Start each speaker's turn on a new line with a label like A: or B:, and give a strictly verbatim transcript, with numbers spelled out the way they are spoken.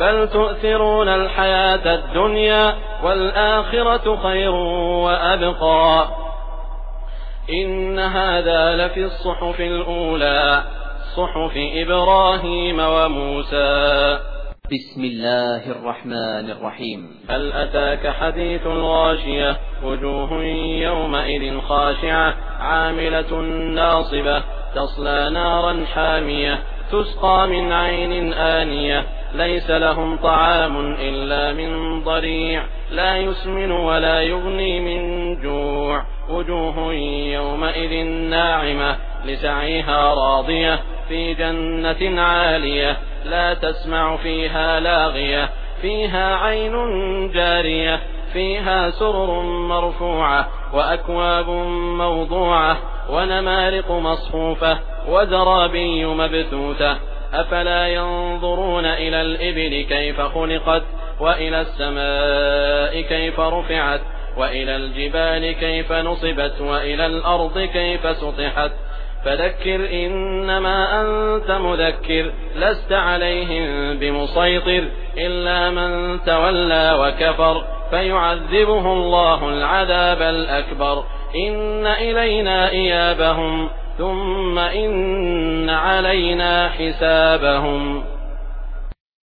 A: بل تؤثرون الحياة الدنيا والآخرة خير وأبقى إن هذا لفي الصحف الأولى صحف إبراهيم وموسى.
B: بسم الله الرحمن الرحيم.
A: هل أتاك حديث الغاشية وجوه يومئذ خاشعة عاملة ناصبة تصلى نارا حامية تسقى من عين آنية ليس لهم طعام إلا من ضريع لا يسمن ولا يغني من جوع وجوه يومئذ ناعمة لسعيها راضية في جنة عالية لا تسمع فيها لاغية فيها عين جارية فيها سرر مرفوعة وأكواب موضوعة ونمارق مصفوفة وزرابي مبثوثة أفلا ينظرون إلى الإبل كيف خلقت وإلى السماء كيف رفعت وإلى الجبال كيف نصبت وإلى الأرض كيف سطحت فذكر إنما أنت مذكر لست عليهم بمسيطر إلا من تولى وكفر فيعذبه الله العذاب الأكبر إن إلينا إيابهم ثم إن علينا حسابهم.